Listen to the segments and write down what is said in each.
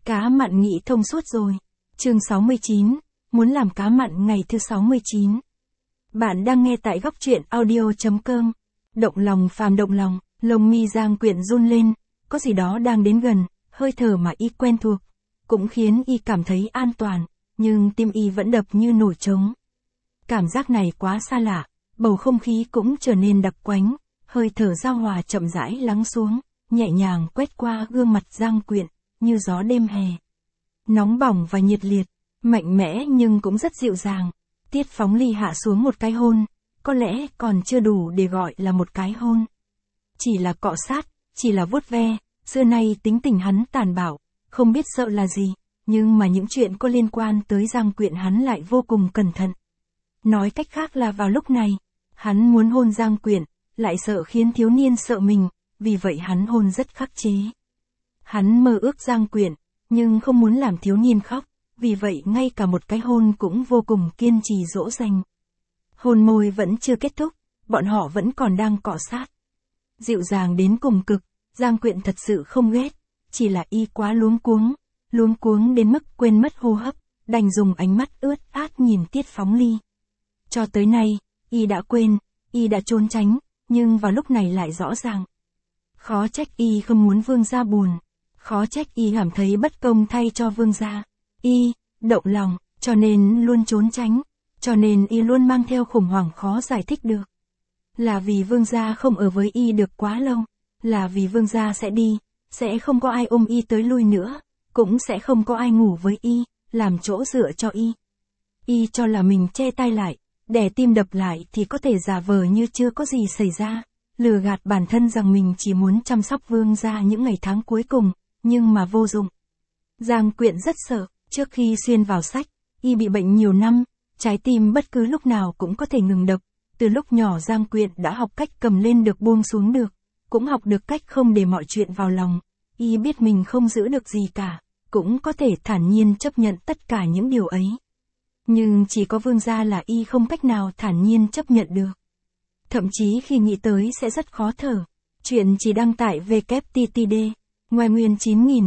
Cá mặn nghĩ thông suốt rồi. Chương 69, muốn làm cá mặn ngày thứ 69. Bạn đang nghe tại góc truyện audio.com. Động lòng phàm động lòng, lông mi Giang Quyện run lên, có gì đó đang đến gần, hơi thở mà y quen thuộc, cũng khiến y cảm thấy an toàn, nhưng tim y vẫn đập như nổi trống. Cảm giác này quá xa lạ, bầu không khí cũng trở nên đặc quánh, hơi thở giao hòa chậm rãi lắng xuống, nhẹ nhàng quét qua gương mặt Giang Quyện, như gió đêm hè. Nóng bỏng và nhiệt liệt, mạnh mẽ nhưng cũng rất dịu dàng. Tiết Phóng Ly hạ xuống một cái hôn, có lẽ còn chưa đủ để gọi là một cái hôn. Chỉ là cọ sát, chỉ là vuốt ve, xưa nay tính tình hắn tàn bạo, không biết sợ là gì, nhưng mà những chuyện có liên quan tới Giang Quyện hắn lại vô cùng cẩn thận. Nói cách khác là vào lúc này, hắn muốn hôn Giang Quyện, lại sợ khiến thiếu niên sợ mình, vì vậy hắn hôn rất khắc chế. Hắn mơ ước Giang Quyện, nhưng không muốn làm thiếu niên khóc, vì vậy ngay cả một cái hôn cũng vô cùng kiên trì dỗ dành. Hôn môi vẫn chưa kết thúc, bọn họ vẫn còn đang cọ sát. Dịu dàng đến cùng cực, Giang Quyện thật sự không ghét, chỉ là y quá luống cuống đến mức quên mất hô hấp, đành dùng ánh mắt ướt át nhìn Tiết Phóng Ly. Cho tới nay, y đã quên, y đã trốn tránh, nhưng vào lúc này lại rõ ràng. Khó trách y không muốn Vương gia buồn, khó trách y cảm thấy bất công thay cho Vương gia. Y, động lòng, cho nên luôn trốn tránh, cho nên y luôn mang theo khủng hoảng khó giải thích được. Là vì Vương gia không ở với y được quá lâu, là vì Vương gia sẽ đi, sẽ không có ai ôm y tới lui nữa, cũng sẽ không có ai ngủ với y, làm chỗ dựa cho y. Y cho là mình che tay lại, đè tim đập lại thì có thể giả vờ như chưa có gì xảy ra, lừa gạt bản thân rằng mình chỉ muốn chăm sóc Vương gia những ngày tháng cuối cùng, nhưng mà vô dụng. Giang Quyện rất sợ, trước khi xuyên vào sách, y bị bệnh nhiều năm, trái tim bất cứ lúc nào cũng có thể ngừng đập. Từ lúc nhỏ Giang Quyện đã học cách cầm lên được buông xuống được, cũng học được cách không để mọi chuyện vào lòng. Y biết mình không giữ được gì cả, cũng có thể thản nhiên chấp nhận tất cả những điều ấy. Nhưng chỉ có Vương gia là y không cách nào thản nhiên chấp nhận được. Thậm chí khi nghĩ tới sẽ rất khó thở. Chuyện chỉ đăng tại WTTD, ngoài nguyên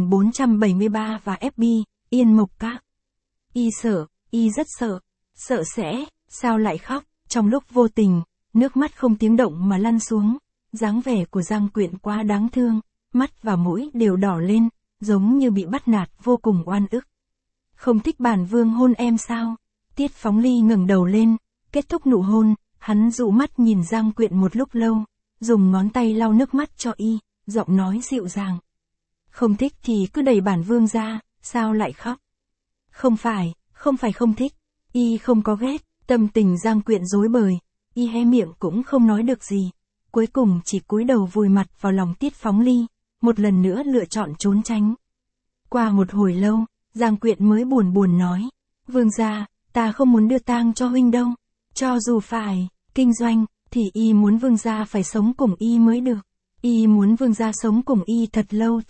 9473 và FB, Yên Mộc Các. Y sợ, y rất sợ, sợ sẽ, sao lại khóc, trong lúc vô tình, nước mắt không tiếng động mà lăn xuống, dáng vẻ của Giang Quyện quá đáng thương, mắt và mũi đều đỏ lên, giống như bị bắt nạt vô cùng oan ức. Không thích bản Vương hôn em sao? Tiết Phóng Ly ngẩng đầu lên, kết thúc nụ hôn, hắn dụ mắt nhìn Giang Quyện một lúc lâu, dùng ngón tay lau nước mắt cho y, giọng nói dịu dàng. Không thích thì cứ đẩy bản Vương ra, sao lại khóc? Không phải không thích, y không có ghét, tâm tình Giang Quyện rối bời, y hé miệng cũng không nói được gì, cuối cùng chỉ cúi đầu vùi mặt vào lòng Tiết Phóng Ly, một lần nữa lựa chọn trốn tránh. Qua một hồi lâu, Giang Quyện mới buồn nói, Vương gia, ta không muốn đưa tang cho huynh đâu, cho dù phải kinh doanh, thì y muốn Vương gia phải sống cùng y mới được, y muốn Vương gia sống cùng y thật lâu.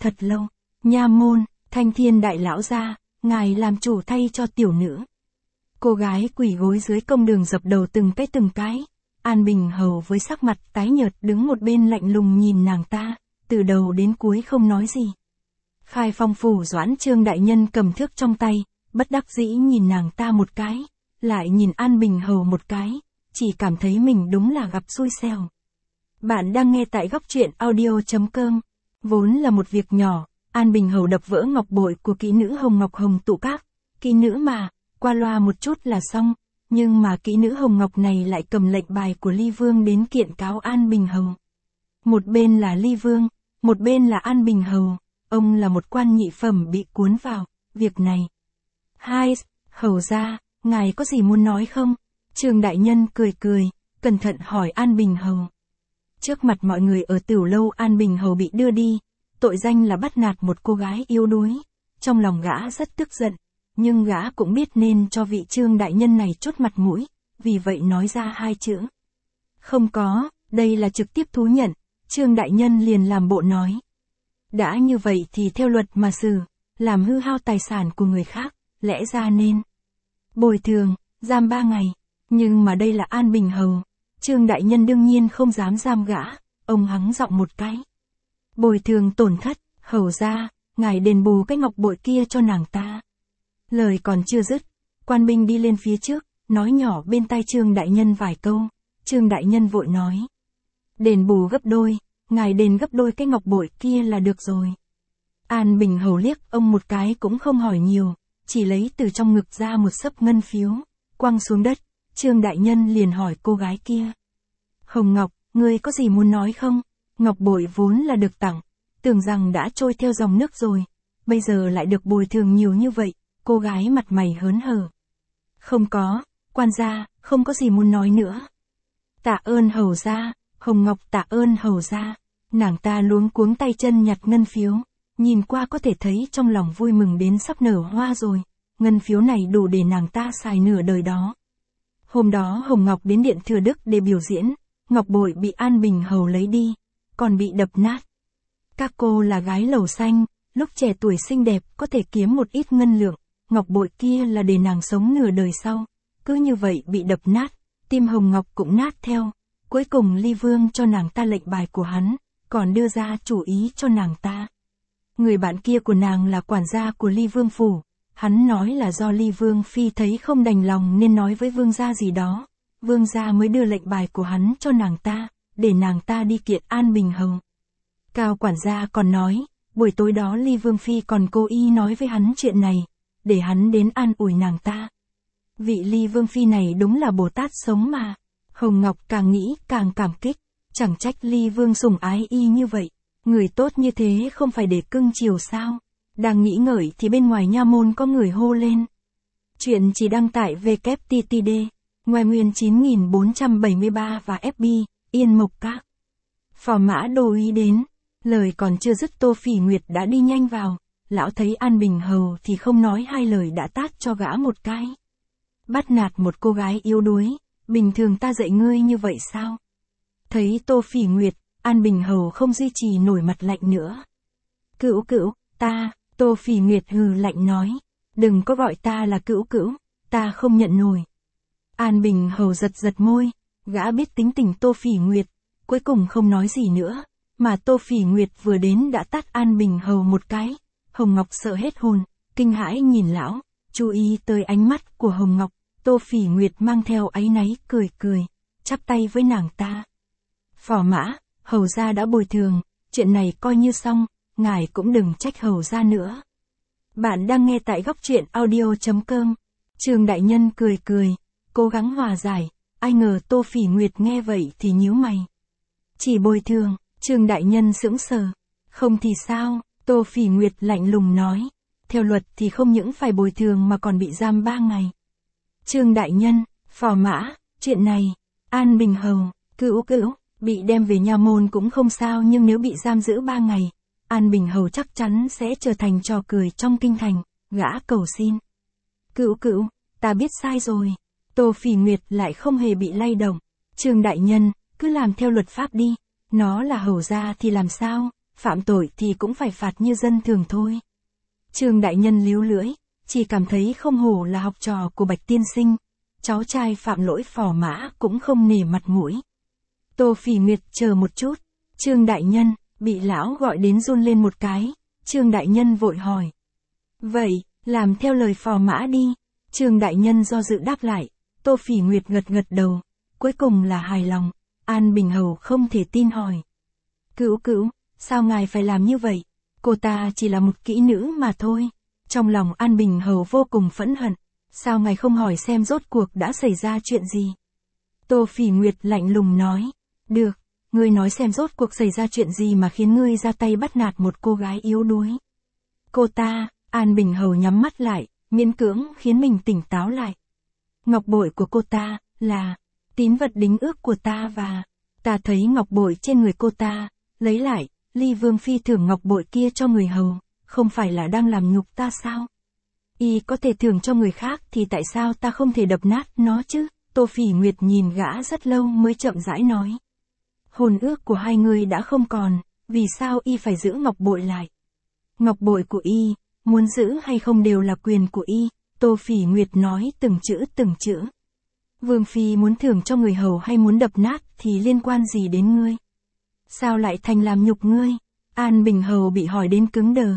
Nha môn, Thanh Thiên đại lão gia, ngài làm chủ thay cho tiểu nữ. Cô gái quỳ gối dưới công đường dập đầu từng cái. An Bình Hầu với sắc mặt tái nhợt đứng một bên lạnh lùng nhìn nàng ta, từ đầu đến cuối không nói gì. Khai Phong phủ Doãn Trương đại nhân cầm thước trong tay, bất đắc dĩ nhìn nàng ta một cái, lại nhìn An Bình Hầu một cái, chỉ cảm thấy mình đúng là gặp xui xẻo. Bạn đang nghe tại góc truyện audio.com. Vốn là một việc nhỏ, An Bình Hầu đập vỡ ngọc bội của kỹ nữ Hồng Ngọc Hồng Tụ Các. Kỹ nữ mà, qua loa một chút là xong, nhưng mà kỹ nữ Hồng Ngọc này lại cầm lệnh bài của Ly Vương đến kiện cáo An Bình Hầu. Một bên là Ly Vương, một bên là An Bình Hầu, ông là một quan nhị phẩm bị cuốn vào việc này. Hai, Hầu gia, ngài có gì muốn nói không? Trương đại nhân cười, cẩn thận hỏi An Bình Hầu. Trước mặt mọi người ở Tửu lâu An Bình Hầu bị đưa đi, tội danh là bắt nạt một cô gái yếu đuối. Trong lòng gã rất tức giận, nhưng gã cũng biết nên cho vị Trương đại nhân này chút mặt mũi, vì vậy nói ra hai chữ. Không có, đây là trực tiếp thú nhận, Trương đại nhân liền làm bộ nói. Đã như vậy thì theo luật mà xử, làm hư hao tài sản của người khác, lẽ ra nên bồi thường, giam 3 ngày, nhưng mà đây là An Bình Hầu, Trương đại nhân đương nhiên không dám giam gã, ông hắng giọng một cái. Bồi thường tổn thất, Hầu gia, ngài đền bù cái ngọc bội kia cho nàng ta. Lời còn chưa dứt, quan binh đi lên phía trước, nói nhỏ bên tai Trương đại nhân vài câu. Trương đại nhân vội nói. Đền bù gấp đôi, ngài đền gấp đôi cái ngọc bội kia là được rồi. An Bình Hầu liếc ông một cái cũng không hỏi nhiều, chỉ lấy từ trong ngực ra một xấp ngân phiếu, quăng xuống đất. Trương đại nhân liền hỏi cô gái kia. Hồng Ngọc, ngươi có gì muốn nói không? Ngọc bội vốn là được tặng, tưởng rằng đã trôi theo dòng nước rồi, bây giờ lại được bồi thường nhiều như vậy. Cô gái mặt mày hớn hở. Không có, quan gia, không có gì muốn nói nữa. Tạ ơn hầu gia, Hồng Ngọc tạ ơn hầu gia. Nàng ta luống cuống tay chân nhặt ngân phiếu, nhìn qua có thể thấy trong lòng vui mừng đến sắp nở hoa rồi. Ngân phiếu này đủ để nàng ta xài nửa đời đó. Hôm đó Hồng Ngọc đến Điện Thừa Đức để biểu diễn, ngọc bội bị An Bình Hầu lấy đi, còn bị đập nát. Các cô là gái lầu xanh, lúc trẻ tuổi xinh đẹp có thể kiếm một ít ngân lượng, ngọc bội kia là để nàng sống nửa đời sau. Cứ như vậy bị đập nát, tim Hồng Ngọc cũng nát theo. Cuối cùng Ly Vương cho nàng ta lệnh bài của hắn, còn đưa ra chủ ý cho nàng ta. Người bạn kia của nàng là quản gia của Ly Vương phủ. Hắn nói là do Ly Vương Phi thấy không đành lòng nên nói với Vương gia gì đó. Vương gia mới đưa lệnh bài của hắn cho nàng ta, để nàng ta đi kiện An Bình Hầu. Cao quản gia còn nói, buổi tối đó Ly Vương Phi còn cố ý nói với hắn chuyện này, để hắn đến an ủi nàng ta. Vị Ly Vương Phi này đúng là Bồ Tát sống mà. Hồng Ngọc càng nghĩ càng cảm kích, chẳng trách Ly Vương sủng ái y như vậy. Người tốt như thế không phải để cưng chiều sao? Đang nghĩ ngợi thì bên ngoài nha môn có người hô lên. Chuyện chỉ đăng tải www.tttd, ngoài nguyên 9473 và FB, Yên Mộc Các. Phò mã Đô Uý đến, lời còn chưa dứt Tô Phỉ Nguyệt đã đi nhanh vào, lão thấy An Bình Hầu thì không nói hai lời đã tát cho gã một cái. Bắt nạt một cô gái yếu đuối, bình thường ta dạy ngươi như vậy sao? Thấy Tô Phỉ Nguyệt, An Bình Hầu không duy trì nổi mặt lạnh nữa. Cữu cữu, ta, Tô Phỉ Nguyệt hừ lạnh nói, đừng có gọi ta là cữu cữu, ta không nhận nổi. An Bình Hầu giật giật môi, gã biết tính tình Tô Phỉ Nguyệt, cuối cùng không nói gì nữa, mà Tô Phỉ Nguyệt vừa đến đã tát An Bình Hầu một cái. Hồng Ngọc sợ hết hồn, kinh hãi nhìn lão, chú ý tới ánh mắt của Hồng Ngọc. Tô Phỉ Nguyệt mang theo áy náy cười cười, chắp tay với nàng ta. Phò mã, hầu gia đã bồi thường, chuyện này coi như xong, ngài cũng đừng trách hầu gia nữa. Bạn đang nghe tại góc truyện audio.com. Trương đại nhân cười cười, cố gắng hòa giải, ai ngờ Tô Phỉ Nguyệt nghe vậy thì nhíu mày. Chỉ bồi thường, Trương đại nhân sững sờ. Không thì sao, Tô Phỉ Nguyệt lạnh lùng nói. Theo luật thì không những phải bồi thường mà còn bị giam 3 ngày. Trương đại nhân, phò mã, chuyện này, An Bình Hầu, cữu cữu, bị đem về nha môn cũng không sao, nhưng nếu bị giam giữ 3 ngày, An Bình Hầu chắc chắn sẽ trở thành trò cười trong kinh thành. Gã cầu xin. Cữu cữu, ta biết sai rồi. Tô Phỉ Nguyệt lại không hề bị lay động. Trương đại nhân, cứ làm theo luật pháp đi. Nó là hầu gia thì làm sao, phạm tội thì cũng phải phạt như dân thường thôi. Trương đại nhân líu lưỡi, chỉ cảm thấy không hổ là học trò của Bạch tiên sinh. Cháu trai phạm lỗi phò mã cũng không nể mặt mũi. Tô Phỉ Nguyệt chờ một chút. Trương đại nhân, bị lão gọi đến run lên một cái. Trương đại nhân vội hỏi. Vậy, làm theo lời phò mã đi. Trương đại nhân do dự đáp lại. Tô Phỉ Nguyệt gật gật đầu. Cuối cùng là hài lòng. An Bình Hầu không thể tin hỏi. Cữu cữu, sao ngài phải làm như vậy? Cô ta chỉ là một kỹ nữ mà thôi. Trong lòng An Bình Hầu vô cùng phẫn hận. Sao ngài không hỏi xem rốt cuộc đã xảy ra chuyện gì? Tô Phỉ Nguyệt lạnh lùng nói. Được, ngươi nói xem rốt cuộc xảy ra chuyện gì mà khiến ngươi ra tay bắt nạt một cô gái yếu đuối. Cô ta, An Bình Hầu nhắm mắt lại, miễn cưỡng khiến mình tỉnh táo lại. Ngọc bội của cô ta, là tín vật đính ước của ta và ta thấy ngọc bội trên người cô ta, lấy lại, Ly Vương Phi thưởng ngọc bội kia cho người hầu, không phải là đang làm nhục ta sao? Y có thể thưởng cho người khác thì tại sao ta không thể đập nát nó chứ? Tô Phỉ Nguyệt nhìn gã rất lâu mới chậm rãi nói. Hôn ước của hai người đã không còn, vì sao y phải giữ ngọc bội lại? Ngọc bội của y, muốn giữ hay không đều là quyền của y. Tô Phỉ Nguyệt nói từng chữ. Vương Phi muốn thưởng cho người hầu hay muốn đập nát thì liên quan gì đến ngươi? Sao lại thành làm nhục ngươi? An Bình Hầu bị hỏi đến cứng đờ.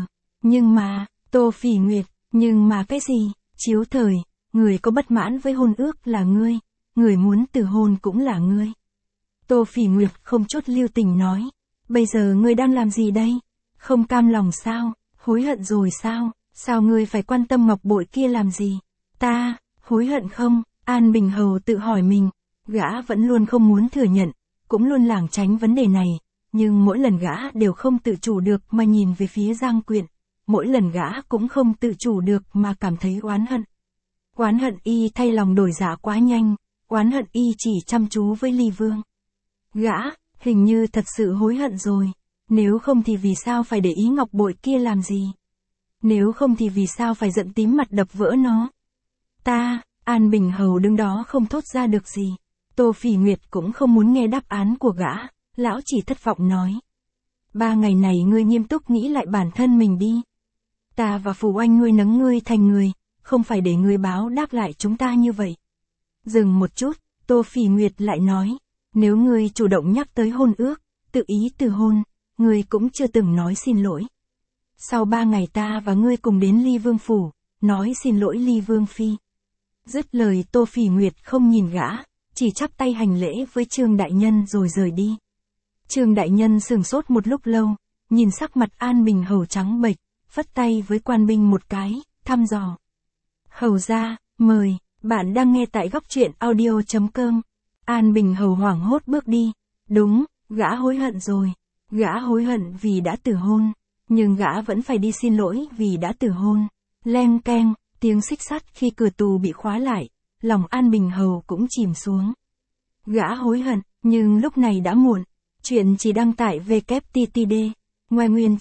Nhưng mà, Tô Phỉ Nguyệt, nhưng mà cái gì? Chiếu thời, người có bất mãn với hôn ước là ngươi, người muốn từ hôn cũng là ngươi. Tô Phỉ Nguyệt không chút lưu tình nói, bây giờ ngươi đang làm gì đây? Không cam lòng sao? Hối hận rồi sao? Sao ngươi phải quan tâm ngọc bội kia làm gì? Ta, hối hận không? An Bình Hầu tự hỏi mình, gã vẫn luôn không muốn thừa nhận, cũng luôn lảng tránh vấn đề này, nhưng mỗi lần gã đều không tự chủ được mà nhìn về phía Giang Quyện, mỗi lần gã cũng không tự chủ được mà cảm thấy oán hận. Oán hận y thay lòng đổi dạ quá nhanh, oán hận y chỉ chăm chú với Ly Vương. Gã, hình như thật sự hối hận rồi, nếu không thì vì sao phải để ý ngọc bội kia làm gì? Nếu không thì vì sao phải giận tím mặt đập vỡ nó? Ta, An Bình Hầu đứng đó không thốt ra được gì. Tô Phỉ Nguyệt cũng không muốn nghe đáp án của gã, lão chỉ thất vọng nói. 3 ngày này ngươi nghiêm túc nghĩ lại bản thân mình đi. Ta và Phù Oanh nuôi nấng ngươi thành người, không phải để ngươi báo đáp lại chúng ta như vậy. Dừng một chút, Tô Phỉ Nguyệt lại nói, nếu ngươi chủ động nhắc tới hôn ước, tự ý từ hôn, ngươi cũng chưa từng nói xin lỗi. Sau 3 ngày ta và ngươi cùng đến Ly Vương Phủ, nói xin lỗi Ly Vương Phi. Dứt lời Tô Phỉ Nguyệt không nhìn gã, chỉ chắp tay hành lễ với Trương Đại Nhân rồi rời đi. Trương Đại Nhân sửng sốt một lúc lâu, nhìn sắc mặt An Bình Hầu trắng bệch, phất tay với quan binh một cái, thăm dò. Hầu ra, mời, bạn đang nghe tại góc truyện audio.com. An Bình Hầu hoảng hốt bước đi. Đúng, gã hối hận rồi. Gã hối hận vì đã từ hôn. Nhưng gã vẫn phải đi xin lỗi vì đã từ hôn. Leng keng, tiếng xích sắt khi cửa tù bị khóa lại, lòng An Bình Hầu cũng chìm xuống. Gã hối hận, nhưng lúc này đã muộn. Chuyện chỉ đăng tải www.tttd, ngoài nguyên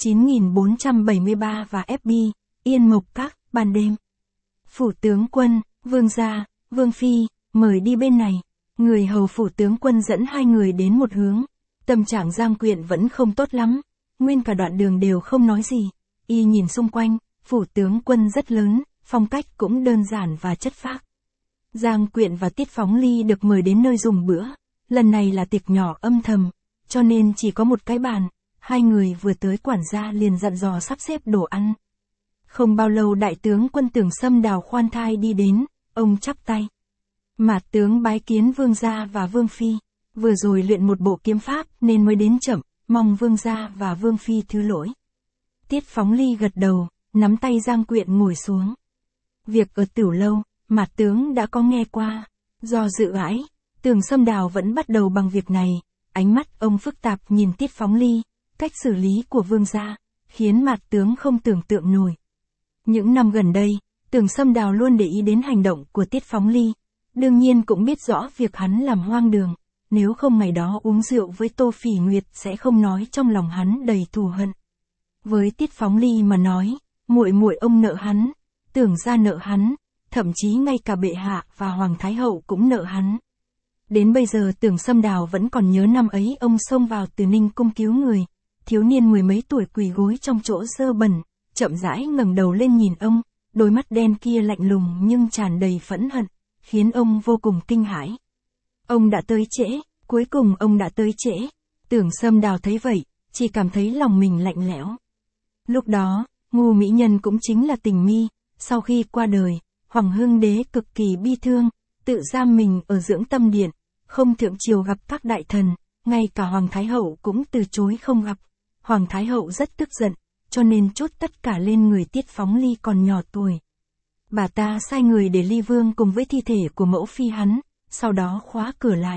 9473 và FB, Yên Mộc Các, ban đêm. Phủ tướng quân, vương gia, vương phi, mời đi bên này. Người hầu phủ tướng quân dẫn hai người đến một hướng. Tâm trạng Giang Quyện vẫn không tốt lắm. Nguyên cả đoạn đường đều không nói gì. Y nhìn xung quanh, phủ tướng quân rất lớn, phong cách cũng đơn giản và chất phác. Giang Quyện và Tiết Phóng Ly được mời đến nơi dùng bữa. Lần này là tiệc nhỏ âm thầm, cho nên chỉ có một cái bàn. Hai người vừa tới quản gia liền dặn dò sắp xếp đồ ăn. Không bao lâu đại tướng quân Tưởng Sâm Đào khoan thai đi đến, ông chắp tay. Mạt tướng bái kiến vương gia và vương phi, vừa rồi luyện một bộ kiếm pháp nên mới đến chậm, mong vương gia và vương phi thứ lỗi. Tiết Phóng Ly gật đầu, nắm tay Giang Quyện ngồi xuống. Việc ở Tửu Lâu, Mạt tướng đã có nghe qua. Do dự ái, Tưởng Sâm Đào vẫn bắt đầu bằng việc này, ánh mắt ông phức tạp nhìn Tiết Phóng Ly, cách xử lý của vương gia, khiến Mạt tướng không tưởng tượng nổi. Những năm gần đây, Tưởng Sâm Đào luôn để ý đến hành động của Tiết Phóng Ly, đương nhiên cũng biết rõ việc hắn làm hoang đường, nếu không ngày đó uống rượu với Tô Phỉ Nguyệt sẽ không nói trong lòng hắn đầy thù hận. Với Tiết Phóng Ly mà nói, muội muội ông nợ hắn, Tưởng gia nợ hắn, thậm chí ngay cả bệ hạ và Hoàng Thái Hậu cũng nợ hắn. Đến bây giờ Tưởng Sâm Đào vẫn còn nhớ năm ấy ông xông vào Từ Ninh cung cứu người, thiếu niên 10 mấy tuổi quỳ gối trong chỗ dơ bẩn, chậm rãi ngẩng đầu lên nhìn ông, đôi mắt đen kia lạnh lùng nhưng tràn đầy phẫn hận, khiến ông vô cùng kinh hãi. Ông đã tới trễ, cuối cùng ông đã tới trễ. Tưởng Sâm Đào thấy vậy, chỉ cảm thấy lòng mình lạnh lẽo. Lúc đó, ngu mỹ nhân cũng chính là Tình Mi, sau khi qua đời, Hoàng Hưng Đế cực kỳ bi thương, tự giam mình ở Dưỡng Tâm Điện, không thượng triều gặp các đại thần, ngay cả Hoàng Thái Hậu cũng từ chối không gặp. Hoàng Thái Hậu rất tức giận, cho nên trút tất cả lên người Tiết Phóng Ly còn nhỏ tuổi. Bà ta sai người để Ly Vương cùng với thi thể của mẫu phi hắn, sau đó khóa cửa lại.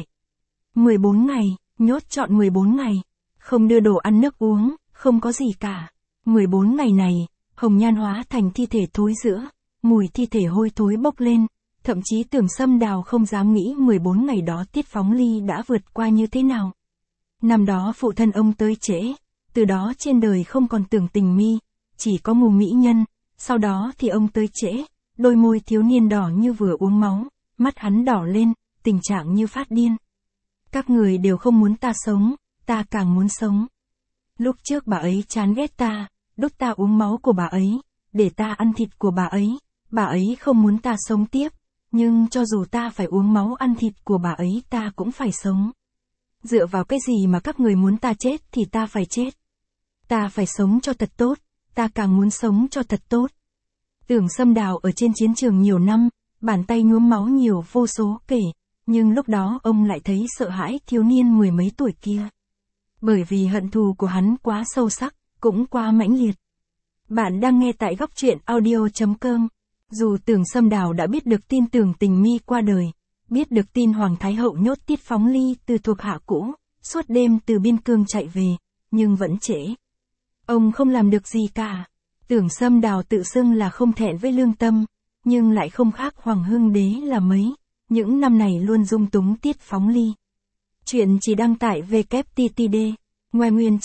14 ngày, nhốt trọn 14 ngày, không đưa đồ ăn nước uống, không có gì cả. 14 ngày này, hồng nhan hóa thành thi thể thối rữa, mùi thi thể hôi thối bốc lên, thậm chí Tưởng Sâm Đào không dám nghĩ 14 ngày đó Tiết Phóng Ly đã vượt qua như thế nào. Năm đó phụ thân ông tới trễ, từ đó trên đời không còn Tưởng Tình Mi, chỉ có ngu mỹ nhân, sau đó thì ông tới trễ, đôi môi thiếu niên đỏ như vừa uống máu, mắt hắn đỏ lên, tình trạng như phát điên. Các người đều không muốn ta sống, ta càng muốn sống. Lúc trước bà ấy chán ghét ta, đút ta uống máu của bà ấy, để ta ăn thịt của bà ấy không muốn ta sống tiếp, nhưng cho dù ta phải uống máu ăn thịt của bà ấy ta cũng phải sống. Dựa vào cái gì mà các người muốn ta chết thì ta phải chết. Ta phải sống cho thật tốt, ta càng muốn sống cho thật tốt. Tưởng Sâm Đào ở trên chiến trường nhiều năm, bàn tay nhuốm máu nhiều vô số kể, nhưng lúc đó ông lại thấy sợ hãi thiếu niên mười mấy tuổi kia. Bởi vì hận thù của hắn quá sâu sắc, cũng quá mãnh liệt. Bạn đang nghe tại góc truyện audio.com. Dù Tưởng Sâm Đào đã biết được tin Tưởng Tình Mi qua đời, biết được tin Hoàng Thái Hậu nhốt Tiết Phóng Ly từ thuộc hạ cũ, suốt đêm từ biên cương chạy về, nhưng vẫn trễ. Ông không làm được gì cả. Tưởng Sâm Đào tự xưng là không thẹn với lương tâm, nhưng lại không khác Hoàng Hưng Đế là mấy, những năm này luôn dung túng Tiết Phóng Ly. Chuyện chỉ đăng tải www.ttd, ngoài nguyên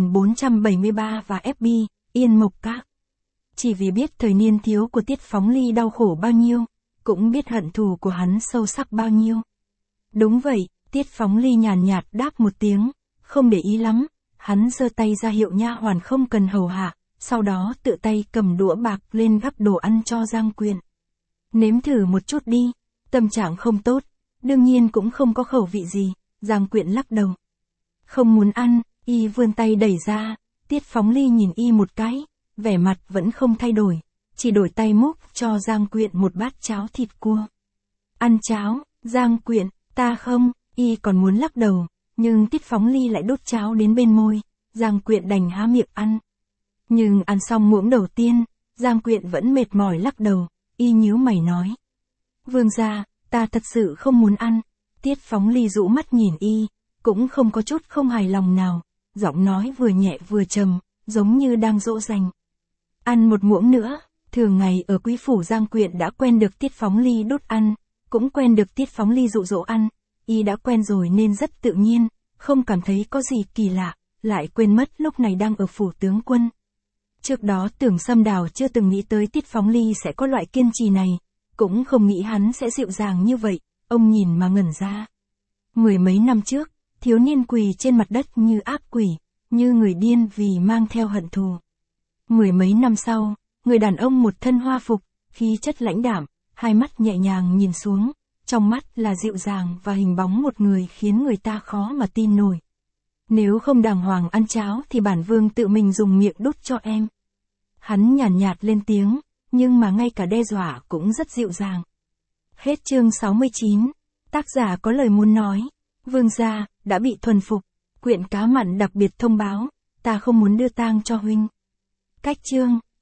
9473 và FB, Yên Mộc Các. Chỉ vì biết thời niên thiếu của Tiết Phóng Ly đau khổ bao nhiêu, cũng biết hận thù của hắn sâu sắc bao nhiêu. Đúng vậy, Tiết Phóng Ly nhàn nhạt đáp một tiếng, không để ý lắm, hắn giơ tay ra hiệu nha hoàn không cần hầu hạ, sau đó tự tay cầm đũa bạc lên gắp đồ ăn cho Giang Quyện. Nếm thử một chút đi, tâm trạng không tốt, đương nhiên cũng không có khẩu vị gì, Giang Quyện lắc đầu. Không muốn ăn, y vươn tay đẩy ra, Tiết Phóng Ly nhìn y một cái, vẻ mặt vẫn không thay đổi, chỉ đổi tay múc cho Giang Quyện một bát cháo thịt cua. Ăn cháo, Giang Quyện, ta không, y còn muốn lắc đầu, nhưng Tiết Phóng Ly lại đút cháo đến bên môi, Giang Quyện đành há miệng ăn. Nhưng ăn xong muỗng đầu tiên, Giang Quyện vẫn mệt mỏi lắc đầu, y nhíu mày nói. Vương gia, ta thật sự không muốn ăn. Tiết Phóng Ly rũ mắt nhìn y, cũng không có chút không hài lòng nào, giọng nói vừa nhẹ vừa trầm, giống như đang dỗ dành. Ăn một muỗng nữa, thường ngày ở quý phủ Giang Quyện đã quen được Tiết Phóng Ly đút ăn, cũng quen được Tiết Phóng Ly dụ dỗ ăn, y đã quen rồi nên rất tự nhiên, không cảm thấy có gì kỳ lạ, lại quên mất lúc này đang ở phủ tướng quân. Trước đó Tưởng Sâm Đào chưa từng nghĩ tới Tiết Phóng Ly sẽ có loại kiên trì này, cũng không nghĩ hắn sẽ dịu dàng như vậy, ông nhìn mà ngẩn ra. Mười mấy năm trước, thiếu niên quỳ trên mặt đất như ác quỷ, như người điên vì mang theo hận thù. Mười mấy năm sau, người đàn ông một thân hoa phục, khí chất lãnh đạm, hai mắt nhẹ nhàng nhìn xuống, trong mắt là dịu dàng và hình bóng một người khiến người ta khó mà tin nổi. Nếu không đàng hoàng ăn cháo thì bản vương tự mình dùng miệng đút cho em. Hắn nhàn nhạt lên tiếng, nhưng mà ngay cả đe dọa cũng rất dịu dàng. Hết chương 69, tác giả có lời muốn nói. Vương gia, đã bị thuần phục. Quyện Cá Mặn đặc biệt thông báo, ta không muốn đưa tang cho huynh. Cách chương